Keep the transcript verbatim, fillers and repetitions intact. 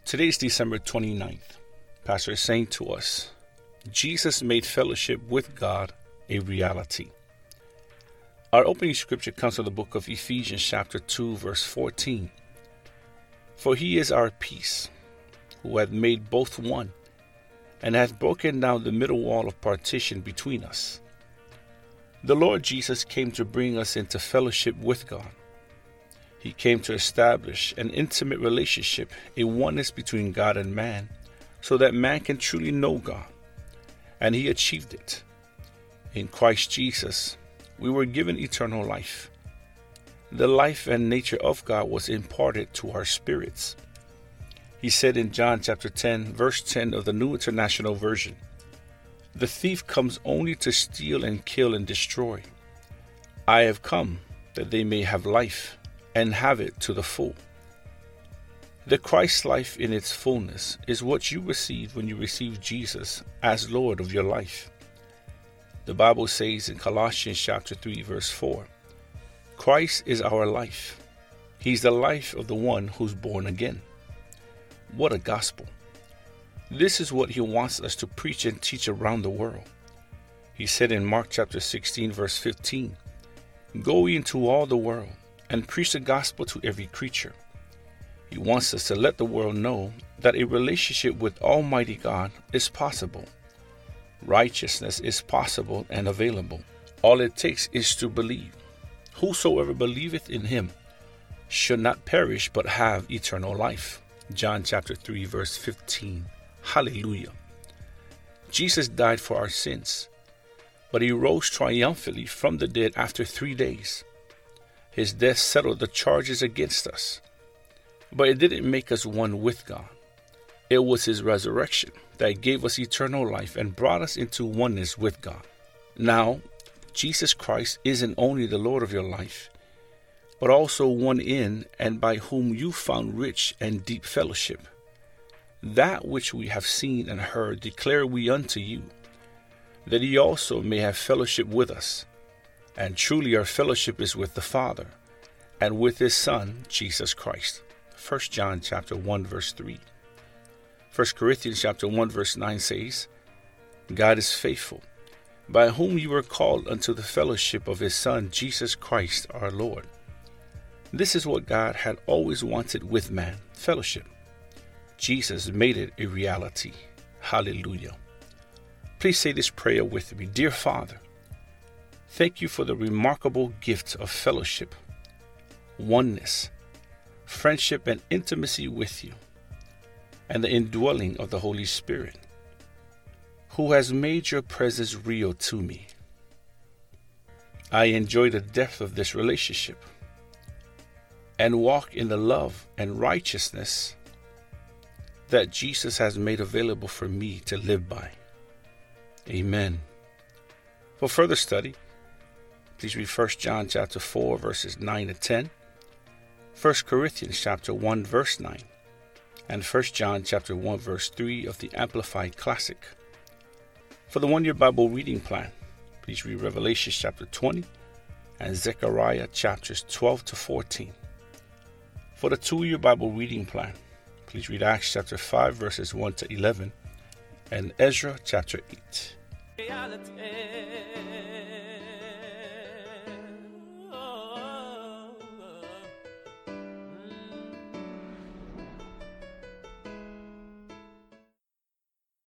Today is December twenty-ninth. Pastor is saying to us, Jesus made fellowship with God a reality. Our opening scripture comes from the book of Ephesians chapter two, verse fourteen. For he is our peace, who hath made both one, and hath broken down the middle wall of partition between us. The Lord Jesus came to bring us into fellowship with God. He came to establish an intimate relationship, a oneness between God and man, so that man can truly know God. And he achieved it. In Christ Jesus, we were given eternal life. The life and nature of God was imparted to our spirits. He said in John chapter ten, verse ten of the New International Version, "The thief comes only to steal and kill and destroy. I have come that they may have life and have it to the full." The Christ life in its fullness is what you receive when you receive Jesus as Lord of your life. The Bible says in Colossians chapter three, verse four, Christ is our life. He's the life of the one who's born again. What a gospel. This is what he wants us to preach and teach around the world. He said in Mark chapter sixteen, verse fifteen, "Go into all the world and preach the gospel to every creature." He wants us to let the world know that a relationship with Almighty God is possible. Righteousness is possible and available. All it takes is to believe. Whosoever believeth in him should not perish but have eternal life. John chapter three, verse fifteen. Hallelujah. Jesus died for our sins, but he rose triumphantly from the dead after three days. His death settled the charges against us, but it didn't make us one with God. It was his resurrection that gave us eternal life and brought us into oneness with God. Now, Jesus Christ isn't only the Lord of your life, but also one in and by whom you found rich and deep fellowship. That which we have seen and heard declare we unto you, that ye also may have fellowship with us. And truly our fellowship is with the Father, and with his Son, Jesus Christ. First John chapter one, verse three. First Corinthians chapter one, verse nine says, God is faithful, by whom you were called unto the fellowship of his Son, Jesus Christ our Lord. This is what God had always wanted with man, fellowship. Jesus made it a reality. Hallelujah. Please say this prayer with me. Dear Father, thank you for the remarkable gift of fellowship, oneness, friendship, and intimacy with you, and the indwelling of the Holy Spirit, who has made your presence real to me. I enjoy the depth of this relationship and walk in the love and righteousness that Jesus has made available for me to live by. Amen. For further study, please read First John chapter four, verses nine to ten, First Corinthians chapter one, verse nine, and First John chapter one, verse three of the Amplified Classic. For the one-year Bible reading plan, please read Revelation chapter twenty and Zechariah chapters twelve to fourteen. For the two-year Bible reading plan, please read Acts chapter five, verses one to eleven, and Ezra chapter eight.